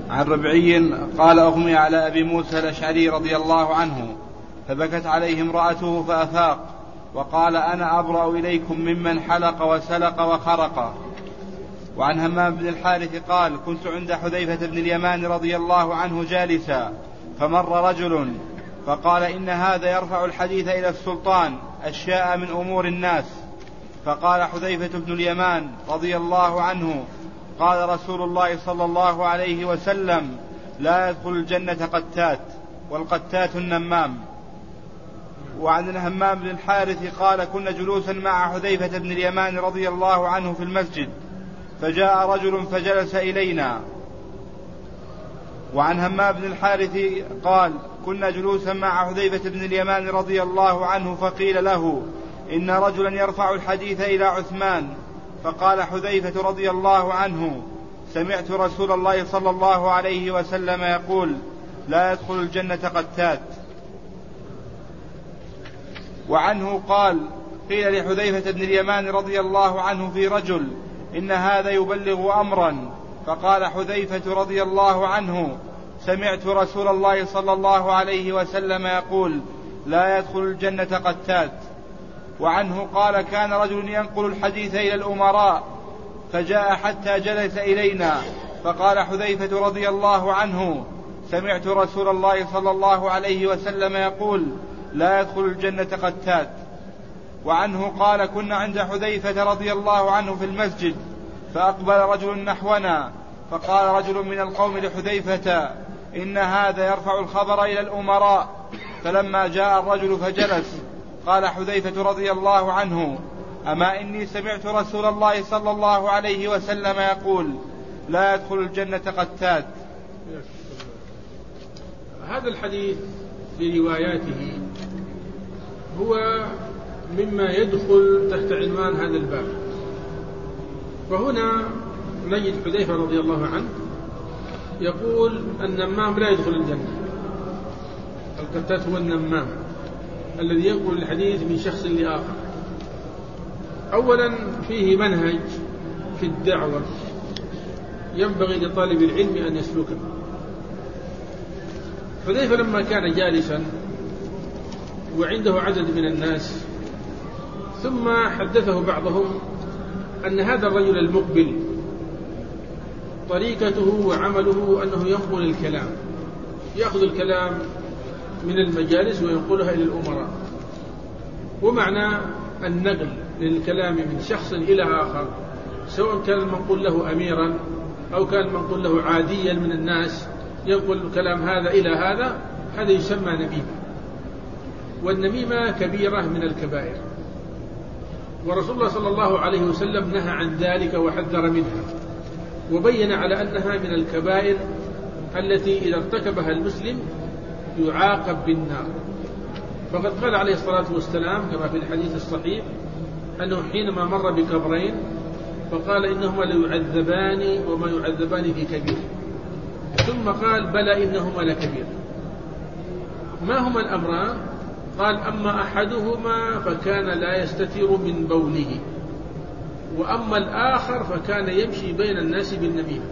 عن ربعي قال أغمي على أبي موسى الأشعري رضي الله عنه فبكت عليه امرأته فأفاق وقال أنا أبرأ إليكم ممن حلق وسلق وخرق. وعن همام بن الحارث قال كنت عند حذيفة بن اليمان رضي الله عنه جالسا فمر رجل فقال إن هذا يرفع الحديث إلى السلطان أشياء من أمور الناس. فقال حذيفة بن اليمان رضي الله عنه قال رسول الله صلى الله عليه وسلم لا يدخل الجنة قتات والقتات النمام. وعن همام بن الحارث قال كنا جلوسا مع حذيفة بن اليمان رضي الله عنه في المسجد فجاء رجل فجلس إلينا. وعن همام بن الحارث قال كنا جلوسا مع حذيفة بن اليمان رضي الله عنه فقيل له إن رجلا يرفع الحديث إلى عثمان. فقال حذيفة رضي الله عنه سمعت رسول الله صلى الله عليه وسلم يقول لا يدخل الجنة قتات. وعنه قال قيل لحذيفة بن اليمان رضي الله عنه في رجل إن هذا يبلغ أمرا. فقال حذيفة رضي الله عنه سمعت رسول الله صلى الله عليه وسلم يقول لا يدخل الجنة قتات. وعنه قال كان رجل ينقل الحديث إلى الأمراء فجاء حتى جلس إلينا فقال حذيفة رضي الله عنه سمعت رسول الله صلى الله عليه وسلم يقول لا يدخل الجنة قتات. وعنه قال كنا عند حذيفة رضي الله عنه في المسجد فأقبل رجل نحونا فقال رجل من القوم لحذيفة إن هذا يرفع الخبر إلى الأمراء. فلما جاء الرجل فجلس قال حذيفة رضي الله عنه أما إني سمعت رسول الله صلى الله عليه وسلم يقول لا يدخل الجنة قتات. هذا الحديث برواياته هو مما يدخل تحت عنوان هذا الباب. وهنا نجد حذيفة رضي الله عنه يقول النمام لا يدخل الجنة. القتات هو النمام الذي ينقل الحديث من شخص لآخر. أولا فيه منهج في الدعوة ينبغي لطالب العلم أن يسلكه. حذيفة لما كان جالسا وعنده عدد من الناس ثم حدثه بعضهم أن هذا الرجل المقبل طريقته وعمله أنه ينقل الكلام، يأخذ الكلام من المجالس وينقلها إلى الأمراء. ومعنى النقل للكلام من شخص إلى آخر سواء كان المنقول له أميرا أو كان المنقول له عاديا من الناس ينقل الكلام هذا إلى هذا، هذا يسمى نميمة. والنميمة كبيرة من الكبائر، ورسول الله صلى الله عليه وسلم نهى عن ذلك وحذر منها وبين على أنها من الكبائر التي إذا ارتكبها المسلم يعاقب بالنار. فقد قال عليه الصلاة والسلام كما في الحديث الصحيح أنه حينما مر بقبرين فقال إنهما ليعذبان وما يعذبان في كبير، ثم قال بلى إنهما لكبير. ما هما الأمران؟ قال أما أحدهما فكان لا يستتر من بوله، وأما الآخر فكان يمشي بين الناس بالنميمة.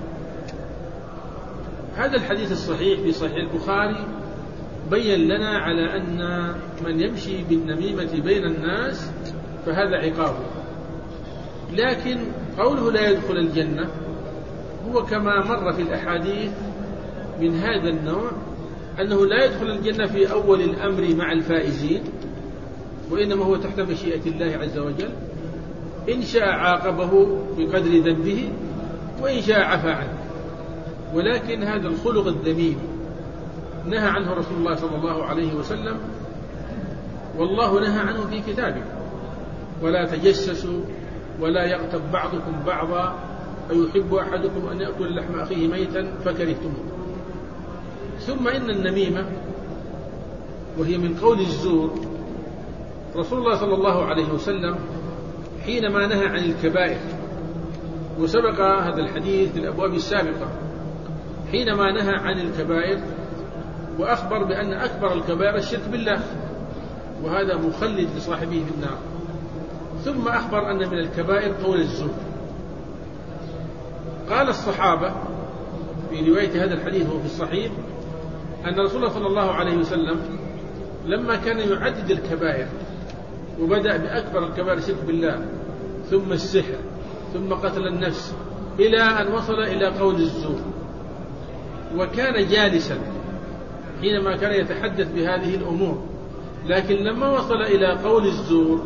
هذا الحديث الصحيح في صحيح البخاري بين لنا على أن من يمشي بالنميمة بين الناس فهذا عقابه. لكن قوله لا يدخل الجنة هو كما مر في الأحاديث من هذا النوع أنه لا يدخل الجنة في أول الأمر مع الفائزين، وإنما هو تحت مشيئة الله عز وجل، إن شاء عاقبه بقدر ذنبه وإن شاء عفى عنه. ولكن هذا الخلق الذميم نهى عنه رسول الله صلى الله عليه وسلم، والله نهى عنه في كتابه: ولا تجسسوا ولا يغتب بعضكم بعضا أيحب أحدكم أن يأكل لحم أخيه ميتا فكرهتموه. ثم إن النميمة وهي من قول الزور، رسول الله صلى الله عليه وسلم حينما نهى عن الكبائر، وسبق هذا الحديث في الأبواب السابقة، حينما نهى عن الكبائر وأخبر بأن أكبر الكبائر الشرك بالله، وهذا مخلد لصاحبه في النار. ثم أخبر أن من الكبائر قول الزور. قال الصحابة في رواية هذا الحديث وهو في الصحيح أن رسول الله صلى الله عليه وسلم لما كان يعدد الكبائر وبدأ بأكبر الكبائر الشرك بالله ثم السحر ثم قتل النفس إلى أن وصل إلى قول الزور، وكان جالسا حينما كان يتحدث بهذه الأمور، لكن لما وصل إلى قول الزور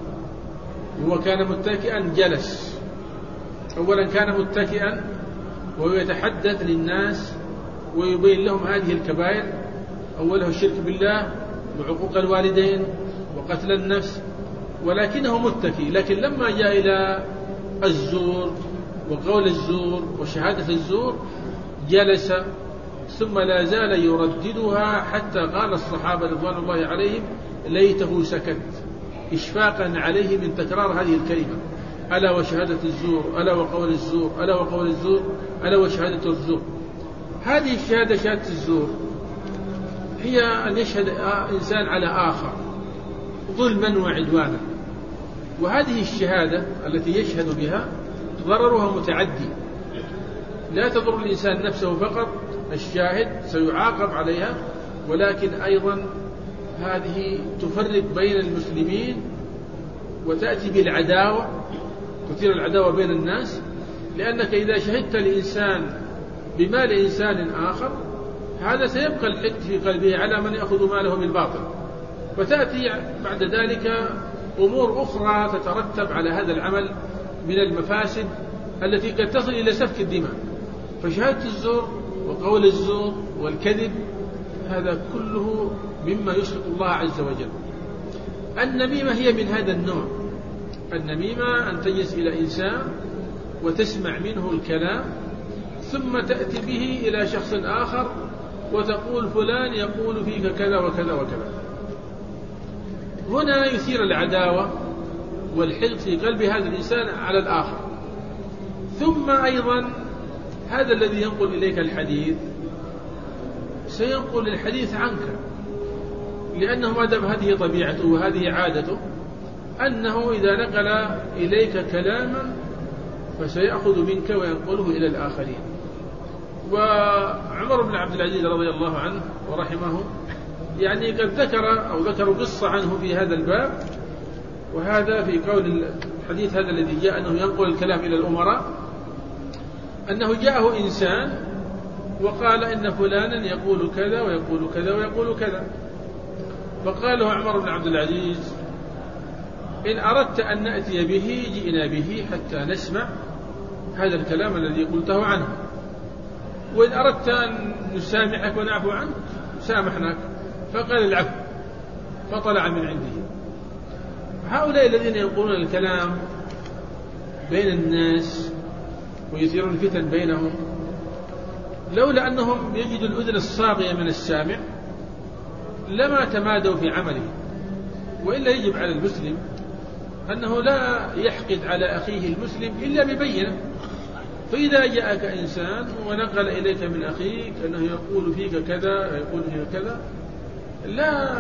هو كان متكئا جلس. أولا كان متكئا وهو يتحدث للناس ويبين لهم هذه الكبائر، أوله الشرك بالله وعقوق الوالدين وقتل النفس، ولكنه متكئ. لكن لما جاء إلى الزور وقول الزور وشهادة الزور جلس، ثم لا زال يرددها حتى قال الصحابة رضوان الله عليهم ليته سكت، إشفاقا عليه من تكرار هذه الكلمة: ألا وشهادة الزور، ألا وقول الزور، ألا وقول الزور، ألا وشهادة الزور. هذه الشهادة، شهادة الزور، هي أن يشهد إنسان على آخر ظلما وعدوانا، وهذه الشهادة التي يشهد بها ضررها متعدي، لا تضر الإنسان نفسه فقط، الشاهد سيعاقب عليها، ولكن أيضا هذه تفرق بين المسلمين وتأتي بالعداوة، تثير العداوة بين الناس، لأنك إذا شهدت لإنسان بمال إنسان آخر هذا سيبقى الحقد في قلبه على من يأخذ ماله بالباطل، فتأتي بعد ذلك أمور أخرى تترتب على هذا العمل من المفاسد التي قد تصل إلى سفك الدماء. فشهادة الزور وقول الزور والكذب هذا كله مما يسخط الله عز وجل. النميمة هي من هذا النوع. النميمة أن تجلس إلى إنسان وتسمع منه الكلام ثم تأتي به إلى شخص آخر وتقول فلان يقول فيك كذا وكذا وكذا. هنا يثير العداوة والحقد في قلب هذا الإنسان على الآخر. ثم أيضا هذا الذي ينقل إليك الحديث سينقل الحديث عنك، لأنه ما دام هذه طبيعته وهذه عادته أنه إذا نقل إليك كلاما فسيأخذ منك وينقله إلى الآخرين. وعمر بن عبد العزيز رضي الله عنه ورحمه يعني قد ذكروا قصة عنه في هذا الباب، وهذا في قول الحديث هذا الذي جاء أنه ينقل الكلام إلى الأمراء، أنه جاءه إنسان وقال إن فلانا يقول كذا ويقول كذا ويقول كذا، فقال له عمر بن عبد العزيز إن أردت أن نأتي به جئنا به حتى نسمع هذا الكلام الذي قلته عنه، وإن أردت أن نسامحك ونعفو عنك سامحناك. فقال العفو، فطلع من عنده. هؤلاء الذين ينقلون الكلام بين الناس ويثيرون الفتن بينهم لولا أنهم يجدوا الأذن الصاغية من السامع لما تمادوا في عمله. وإلا يجب على المسلم أنه لا يحقد على أخيه المسلم إلا ببينة. فإذا جاءك إنسان ونقل إليك من أخيك أنه يقول فيك كذا يقول فيك كذا، لا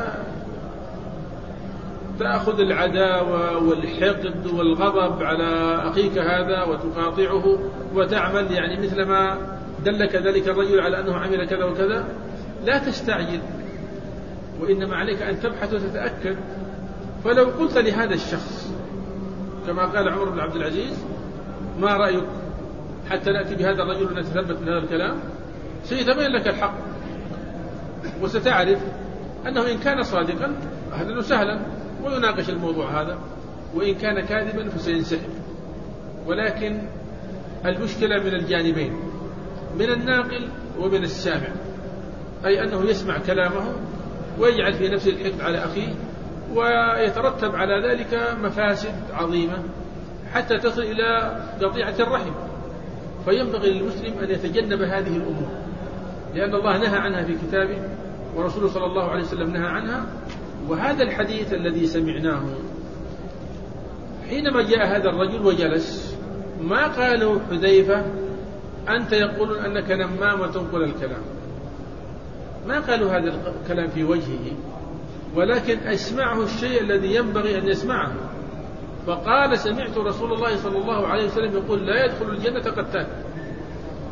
تأخذ العداوة والحقد والغضب على أخيك هذا وتقاطعه وتعمل يعني مثل ما دلك ذلك الرجل على أنه عمل كذا وكذا. لا تستعجل، وإنما عليك أن تبحث وتتأكد. فلو قلت لهذا الشخص كما قال عمر بن عبد العزيز ما رأيك حتى نأتي بهذا الرجل ونتثبت من هذا الكلام، سيتبين لك الحق وستعرف أنه إن كان صادقا أهلا وسهلا ويناقش الموضوع هذا، وإن كان كاذبا فسينسحب. ولكن المشكلة من الجانبين، من الناقل ومن السامع، أي أنه يسمع كلامه ويجعل في نفسه الحقد على أخيه، ويترتب على ذلك مفاسد عظيمة حتى تصل إلى قطيعة الرحم. فينبغي للمسلم أن يتجنب هذه الأمور، لأن الله نهى عنها في كتابه ورسوله صلى الله عليه وسلم نهى عنها. وهذا الحديث الذي سمعناه حينما جاء هذا الرجل وجلس ما قالوا حذيفة أنت يقول أنك نمام وتنقل الكلام، ما قالوا هذا الكلام في وجهه، ولكن أسمعه الشيء الذي ينبغي أن يسمعه. فقال سمعت رسول الله صلى الله عليه وسلم يقول لا يدخل الجنة قتال.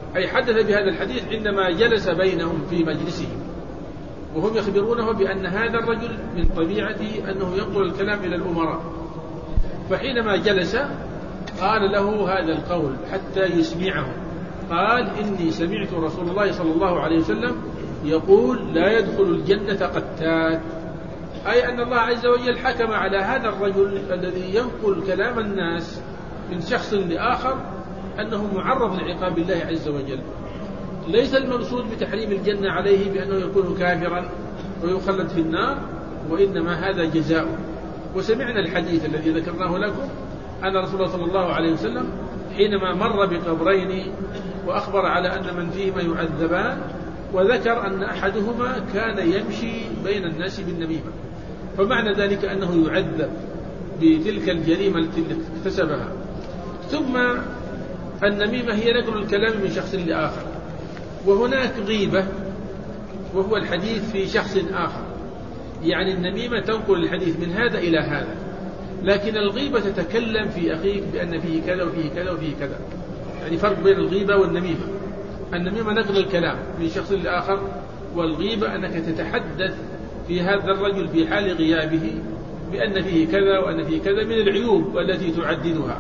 أي حدث بهذا الحديث عندما جلس بينهم في مجلسهم وهم يخبرونه بأن هذا الرجل من طبيعته أنه ينقل الكلام إلى الأمراء، فحينما جلس قال له هذا القول حتى يسمعهم، قال إني سمعت رسول الله صلى الله عليه وسلم يقول لا يدخل الجنة قتات، أي أن الله عز وجل حكم على هذا الرجل الذي ينقل كلام الناس من شخص لآخر أنه معرض لعقاب الله عز وجل. ليس المقصود بتحريم الجنة عليه بأنه يكون كافرا ويخلد في النار، وإنما هذا جزاؤه. وسمعنا الحديث الذي ذكرناه لكم أن رسول الله صلى الله عليه وسلم حينما مر بقبرين وأخبر على أن من فيهما يعذبان، وذكر أن أحدهما كان يمشي بين الناس بالنميمة، فمعنى ذلك أنه يعذب بتلك الجريمة التي اكتسبها. ثم النميمة هي نقل الكلام من شخص لآخر، وهناك غيبة وهو الحديث في شخص آخر، يعني النميمة تنقل الحديث من هذا إلى هذا، لكن الغيبة تتكلم في أخيك بأن فيه كذا وفيه كذا وفيه كذا، يعني فرق بين الغيبة والنميمة. النميمة نقل الكلام من شخص لآخر، والغيبة أنك تتحدث في هذا الرجل في حال غيابه بأن فيه كذا وأن فيه كذا من العيوب التي تعددها.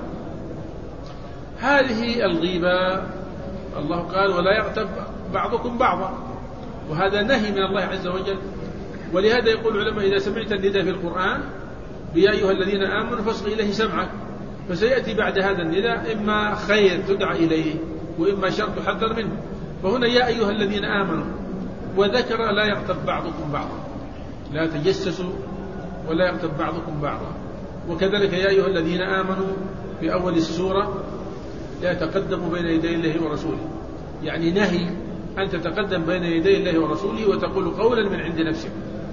هذه الغيبة الله قال ولا يغتب بعضكم بعضا، وهذا نهي من الله عز وجل. ولهذا يقول العلماء إذا سمعت النداء في القرآن بيا أيها الذين آمنوا فاصغ إليه سمعك، فسيأتي بعد هذا النداء إما خير تدعى إليه وإما شر تحذر منه. فهنا يا أيها الذين آمنوا، وذكر لا يغتب بعضكم بعضا، لا تجسسوا ولا يغتب بعضكم بعضا. وكذلك يا أيها الذين آمنوا في أول السورة لا تقدموا بين يدي الله ورسوله، يعني نهي أن تتقدم بين يدي الله ورسوله وتقول قولا من عند نفسك.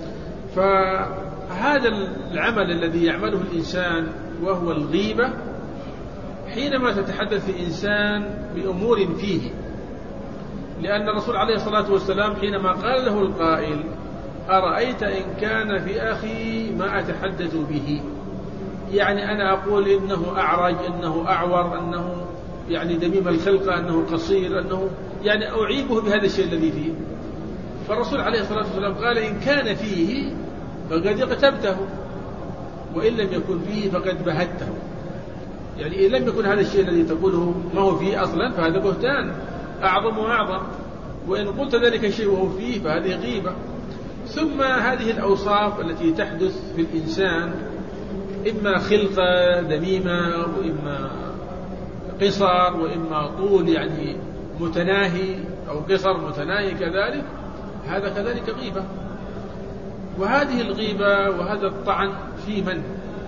فهذا العمل الذي يعمله الإنسان وهو الغيبة، حينما تتحدث الإنسان بأمور فيه، لأن الرسول عليه الصلاة والسلام حينما قال له القائل أرأيت إن كان في أخي ما أتحدث به، يعني أنا أقول إنه أعرج، إنه أعور، أنه يعني دميم الخلقة، أنه قصير، أنه يعني أعيبه بهذا الشيء الذي فيه. فالرسول عليه الصلاة والسلام قال إن كان فيه فقد اغتبته، وإن لم يكن فيه فقد بهته، يعني إن لم يكن هذا الشيء الذي تقوله ما هو فيه أصلا فهذا بهتان أعظم وأعظم، وإن قلت ذلك الشيء وهو فيه فهذه غيبة. ثم هذه الأوصاف التي تحدث في الإنسان إما خلقة دميمة وإما قصر وإما طول يعني متناهي أو قصر متناهي كذلك، هذا كذلك غيبة. وهذه الغيبة وهذا الطعن في من؟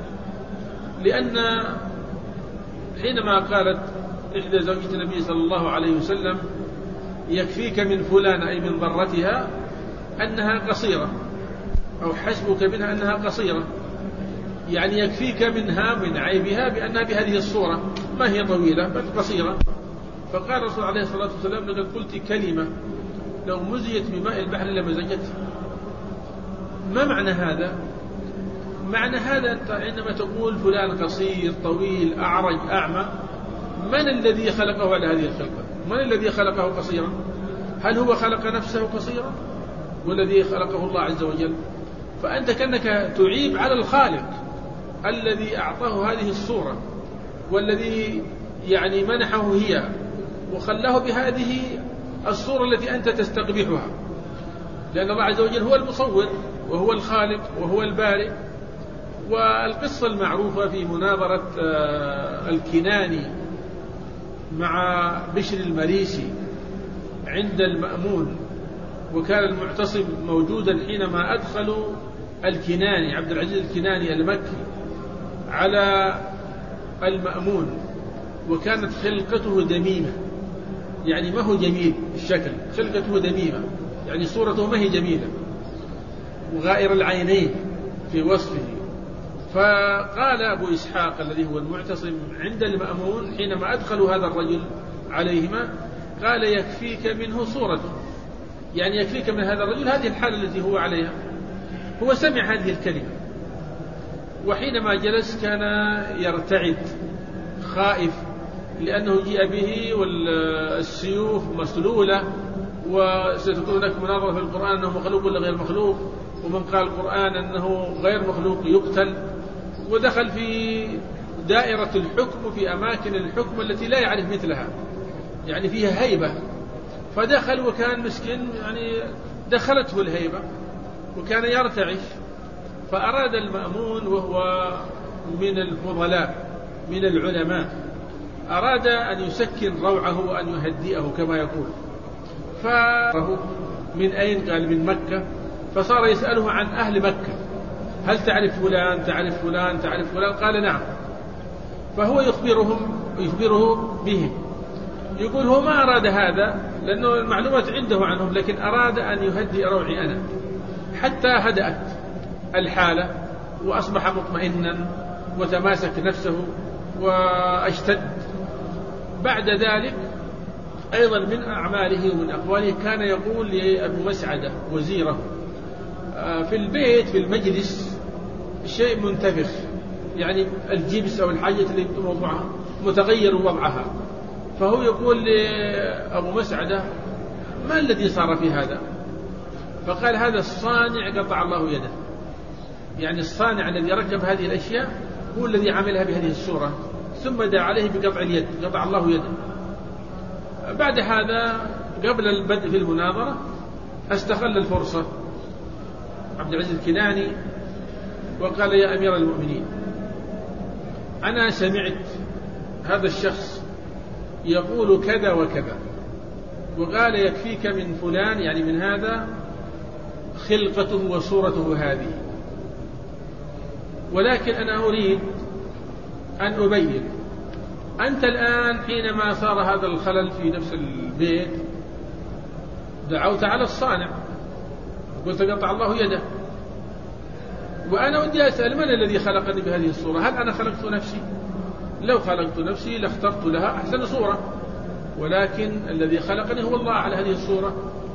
لأن حينما قالت إحدى زوجة النبي صلى الله عليه وسلم يكفيك من فلان أي من ضرتها أنها قصيرة، أو حسبك منها أنها قصيرة، يعني يكفيك منها من عيبها بأنها بهذه الصورة ما هي طويلة بل قصيرة. فقال الرسول عليه الصلاة والسلام لقد قلت كلمة لو مزجت بماء البحر لمزجتها. ما معنى هذا؟ معنى هذا أنت عندما تقول فلان قصير طويل أعرج أعمى، من الذي خلقه على هذه الخلقة؟ من الذي خلقه قصيرا؟ هل هو خلق نفسه قصيرا والذي خلقه الله عز وجل؟ فأنت كأنك تعيب على الخالق الذي أعطاه هذه الصورة والذي يعني منحه هي وخلاه بهذه الصورة التي أنت تستقبحها، لأن الله عز وجل هو المصور وهو الخالق وهو البارئ. والقصة المعروفة في مناظرة الكناني مع بشر المريسي عند المأمون، وكان المعتصم موجودا حينما أدخلوا الكناني عبد العزيز الكناني المكي على المأمون، وكانت خلقته دميمة، يعني ما هو جميل الشكل، خلقته دميمة يعني صورته ما هي جميلة، وغائر العينين في وصفه. فقال أبو إسحاق الذي هو المعتصم عند المأمون حينما أدخلوا هذا الرجل عليهما قال يكفيك منه صورته، يعني يكفيك من هذا الرجل هذه الحالة التي هو عليها. هو سمع هذه الكلمة، وحينما جلس كان يرتعد خائف لأنه جيء به والسيوف مسلولة، وستكون هناك مناظرة في القرآن أنه مخلوق ولا غير مخلوق، ومن قال القرآن أنه غير مخلوق يقتل. ودخل في دائرة الحكم وفي أماكن الحكم التي لا يعرف مثلها، يعني فيها هيبة. فدخل وكان مسكين، يعني دخلته الهيبة وكان يرتعش. فأراد المأمون وهو من الفضلاء من العلماء، أراد أن يسكن روعه وأن يهدئه كما يقول. فره من أين؟ قال من مكة. فصار يسأله عن أهل مكة، هل تعرف فلان تعرف فلان تعرف فلان؟ قال نعم. فهو يخبره بهم. يقول هو ما أراد هذا لأنه المعلومات عنده عنهم، لكن أراد أن يهدئ روعي أنا، حتى هدأت الحالة وأصبح مطمئنا وتماسك نفسه واشتد. بعد ذلك أيضا من أعماله ومن أقواله كان يقول لأبو مسعدة وزيره في البيت في المجلس شيء منتفخ، يعني الجبس أو الحاجة اللي موضوعها متغير وضعها. فهو يقول لأبو مسعدة ما الذي صار في هذا؟ فقال هذا الصانع قطع الله يده، يعني الصانع الذي ركب هذه الأشياء هو الذي عملها بهذه الصورة، ثم دعا عليه بقطع اليد، قطع الله يده. بعد هذا قبل البدء في المناظرة استغل الفرصة عبد العزيز الكناني وقال يا أمير المؤمنين، أنا سمعت هذا الشخص يقول كذا وكذا، وقال يكفيك من فلان، يعني من هذا، خلقته وصورته هذه، ولكن أنا أريد أن أبين. أنت الآن حينما صار هذا الخلل في نفس البيت دعوت على الصانع، قلت قطع الله يده، وأنا ودي أسأل من الذي خلقني بهذه الصورة؟ هل أنا خلقت نفسي؟ لو خلقت نفسي لاخترت لها أحسن صورة، ولكن الذي خلقني هو الله على هذه الصورة.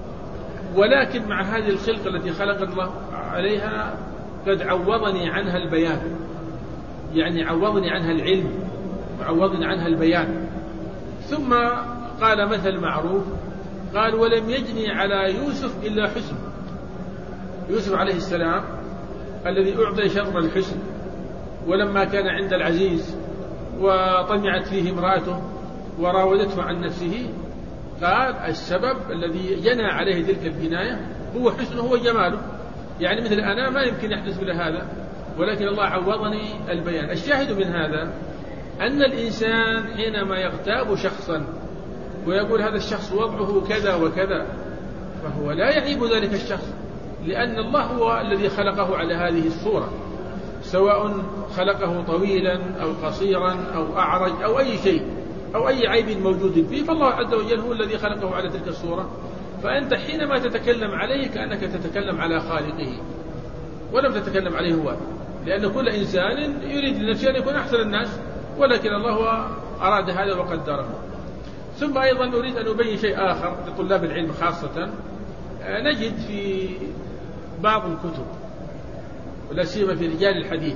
ولكن مع هذه الخلقة التي خلق الله عليها قد عوضني عنها البيان، يعني عوضني عنها العلم وعوضني عنها البيان. ثم قال مثل معروف، قال ولم يجني على يوسف إلا حسن. يوسف عليه السلام الذي أعطي شطر الحسن، ولما كان عند العزيز وطمعت فيه امرأته وراودته عن نفسه، قال السبب الذي جنى عليه تلك الجناية هو حسنه وجماله، يعني مثل أنا ما يمكن يحدث مثل هذا، ولكن الله عوضني البيان. الشاهد من هذا أن الإنسان حينما يغتاب شخصا ويقول هذا الشخص وضعه كذا وكذا، فهو لا يعيب ذلك الشخص، لأن الله هو الذي خلقه على هذه الصورة، سواء خلقه طويلا أو قصيرا أو أعرج أو أي شيء أو أي عيب موجود فيه، فالله عز وجل هو الذي خلقه على تلك الصورة. فأنت حينما تتكلم عليه كأنك تتكلم على خالقه ولم تتكلم عليه هو، لأن كل إنسان يريد لنفسه أن يكون أحسن الناس، ولكن الله أراد هذا وقدره. ثم أيضا أريد أن أبين شيء آخر لطلاب العلم خاصة. نجد في بعض الكتب ولا سيما في رجال الحديث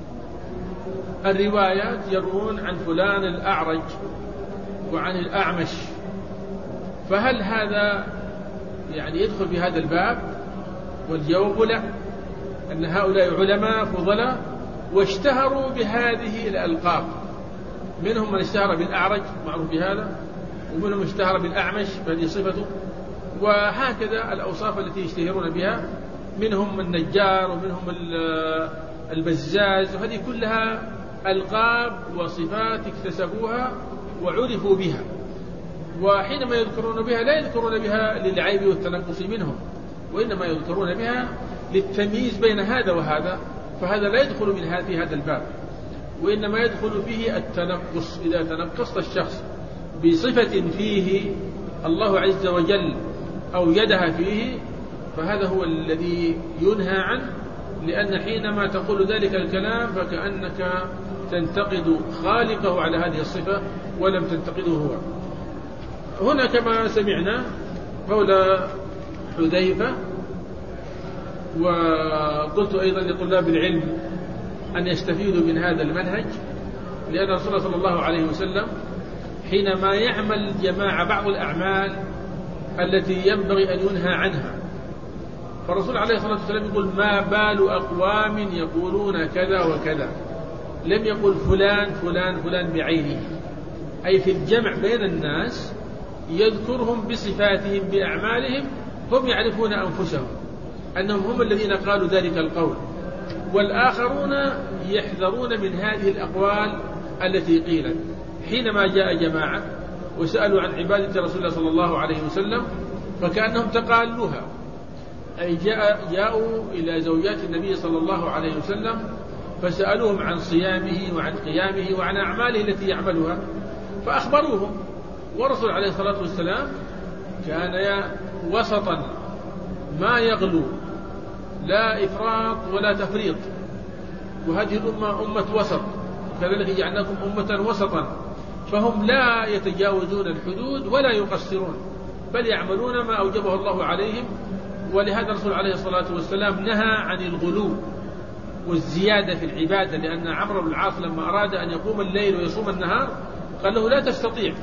الروايات يروون عن فلان الأعرج وعن الأعمش، فهل هذا يعني يدخل في هذا الباب؟ والجواب لا، أن هؤلاء علماء فضلاء واشتهروا بهذه الألقاب، منهم من اشتهر بالأعرج معروف بهذا، ومنهم اشتهر بالأعمش فهذه صفته، وهكذا الأوصاف التي يشتهرون بها، منهم النجار ومنهم البزاز، وهذه كلها ألقاب وصفات اكتسبوها وعرفوا بها، وحينما يذكرون بها لا يذكرون بها للعيب والتنقص منهم، وإنما يذكرون بها للتمييز بين هذا وهذا، فهذا لا يدخل في هذا الباب، وإنما يدخل فيه التنقص. إذا تنقصت الشخص بصفة فيه الله عز وجل أو يدها فيه، فهذا هو الذي ينهى عنه، لأن حينما تقول ذلك الكلام فكأنك تنتقد خالقه على هذه الصفة ولم تنتقده هو. هنا كما سمعنا قول حذيفة، وقلت أيضا لطلاب العلم أن يستفيدوا من هذا المنهج، لأن رسول الله صلى الله عليه وسلم حينما يعمل الجماعة بعض الأعمال التي ينبغي أن ينهى عنها. فالرسول عليه الصلاة والسلام يقول ما بال أقوام يقولون كذا وكذا، لم يقل فلان فلان فلان بعينه، أي في الجمع بين الناس يذكرهم بصفاتهم بأعمالهم، هم يعرفون أنفسهم أنهم هم الذين قالوا ذلك القول، والآخرون يحذرون من هذه الأقوال التي قيلت. حينما جاء جماعة وسألوا عن عبادة رسول الله صلى الله عليه وسلم فكأنهم تقالوها، أي جاءوا إلى زوجات النبي صلى الله عليه وسلم فسألوهم عن صيامه وعن قيامه وعن أعماله التي يعملها فأخبروهم. والرسول عليه الصلاة والسلام كان وسطا ما يغلو، لا إفراط ولا تفريط، وهذه الأمة أمة وسط، كذلك جعلناكم أمة وسطا، فهم لا يتجاوزون الحدود ولا يقصرون، بل يعملون ما أوجبه الله عليهم. ولهذا الرسول عليه الصلاة والسلام نهى عن الغلو والزيادة في العبادة، لأن عمرو بن العاص لما أراد أن يقوم الليل ويصوم النهار قال له لا تستطيع،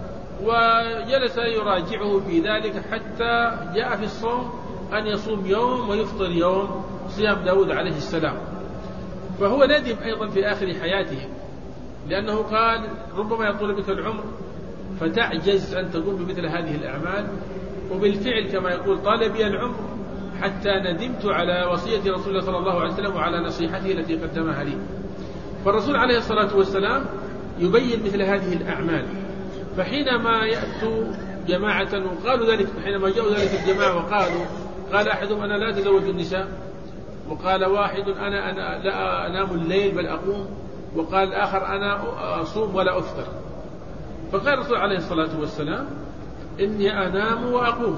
وجلس يراجعه في ذلك حتى جاء في الصوم أن يصوم يوم ويفطر يوم، صيام داود عليه السلام. فهو ندم أيضا في آخر حياته، لأنه قال ربما يطول بك العمر فتعجز أن تقوم بمثل هذه الأعمال، وبالفعل كما يقول طال بي العمر حتى ندمت على وصية رسول الله صلى الله عليه وسلم وعلى نصيحته التي قدمها لي. فالرسول عليه الصلاة والسلام يبين مثل هذه الأعمال. فحينما يأتوا جماعة وقالوا ذلك، حينما جاءوا ذلك الجماعة وقالوا، قال أحدهم أنا لا أتزوج النساء، وقال واحد أنا لا أنام الليل بل أقوم، وقال الآخر أنا أصوم ولا أفطر. فقال الرسول عليه الصلاة والسلام إني أنام وأقوم،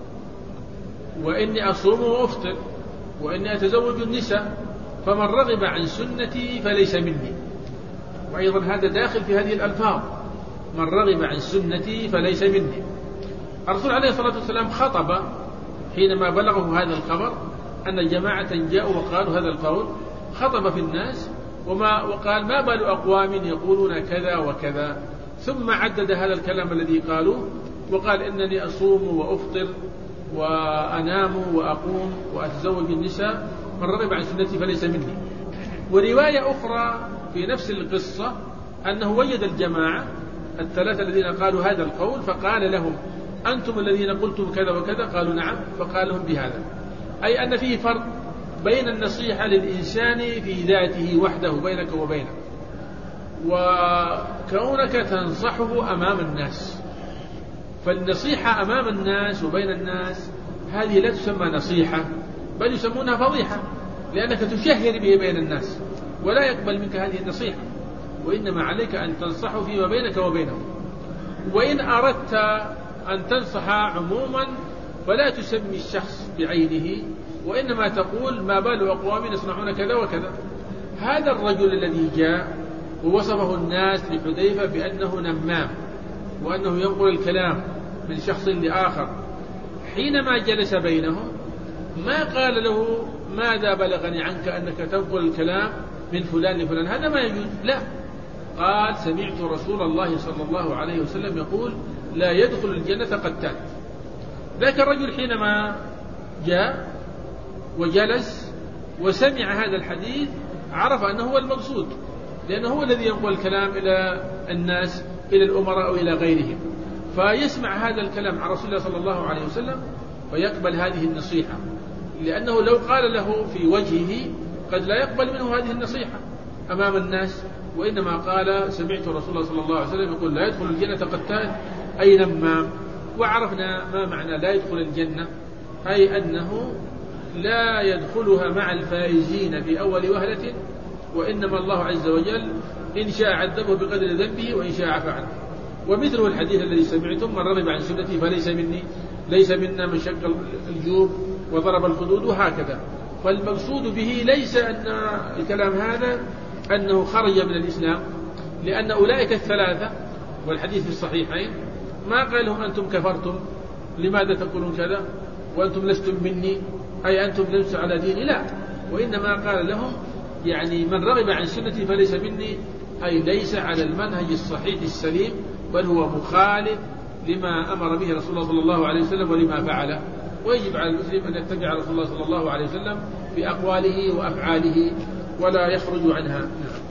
وإني أصوم وأفطر، وإني أتزوج النساء، فمن رغب عن سنتي فليس مني. وأيضا هذا داخل في هذه الألفاظ، من رغب عن سنتي فليس مني. الرسول عليه الصلاة والسلام خطب حينما بلغه هذا الخبر أن جماعة جاءوا وقالوا هذا القول، خطب في الناس وقال ما بال أقوام يقولون كذا وكذا، ثم عدد هذا الكلام الذي قالوه وقال إنني أصوم وأفطر وأنام وأقوم وأتزوج النساء، من رغب عن سنتي فليس مني. ورواية أخرى في نفس القصة أنه وجد الجماعة الثلاثة الذين قالوا هذا القول فقال لهم أنتم الذين قلتم كذا وكذا؟ قالوا نعم. فقال لهم بهذا، أي أن فيه فرق بين النصيحة للإنسان في ذاته وحده بينك وبينه، وكونك تنصحه أمام الناس. فالنصيحة أمام الناس وبين الناس هذه لا تسمى نصيحة، بل يسمونها فضيحة، لأنك تشهر به بين الناس ولا يقبل منك هذه النصيحة، وإنما عليك أن تنصحه فيما بينك وبينه. وإن أردت أن تنصح عموما فلا تسمي الشخص بعينه، وإنما تقول ما بال أقوام يصنعون كذا وكذا. هذا الرجل الذي جاء ووصفه الناس لحذيفة بأنه نمام وأنه ينقل الكلام من شخص لآخر، حينما جلس بينهم ما قال له ماذا بلغني عنك أنك تنقل الكلام من فلان لفلان، هذا ما يجوز، لا. قال سمعت رسول الله صلى الله عليه وسلم يقول لا يدخل الجنة قتال. ذاك الرجل حينما جاء وجلس وسمع هذا الحديث عرف أنه هو المقصود، لأنه هو الذي ينقل الكلام إلى الناس، إلى الأمراء أو إلى غيرهم، فيسمع هذا الكلام عن رسول الله صلى الله عليه وسلم ويقبل هذه النصيحة، لأنه لو قال له في وجهه قد لا يقبل منه هذه النصيحة أمام الناس، وإنما قال سمعت رسول الله صلى الله عليه وسلم يقول لا يدخل الجنة قتال، أي نمام. وعرفنا ما معنى لا يدخل الجنة، أي أنه لا يدخلها مع الفائزين في أول وهلة، وإنما الله عز وجل إن شاء عذبه بقدر ذنبه وإن شاء عفى عنه. ومثله الحديث الذي سمعتم من رغب عن سنتي فليس مني، ليس منا من شق الجيوب وضرب الخدود، وهكذا. فالمقصود به ليس أن الكلام هذا أنه خرج من الإسلام، لأن أولئك الثلاثة والحديث في الصحيحين ما قال لهم أنتم كفرتم لماذا تقولون كذا وأنتم لستم مني، أي أنتم لستم على ديني، لا. وإنما قال لهم يعني من رغب عن سنتي فليس مني، أي ليس على المنهج الصحيح السليم، بل هو مخالف لما أمر به رسول الله صلى الله عليه وسلم ولما فعله. ويجب على المسلم أن يتبع رسول الله صلى الله عليه وسلم في أقواله وأفعاله ولا يخرج عنها.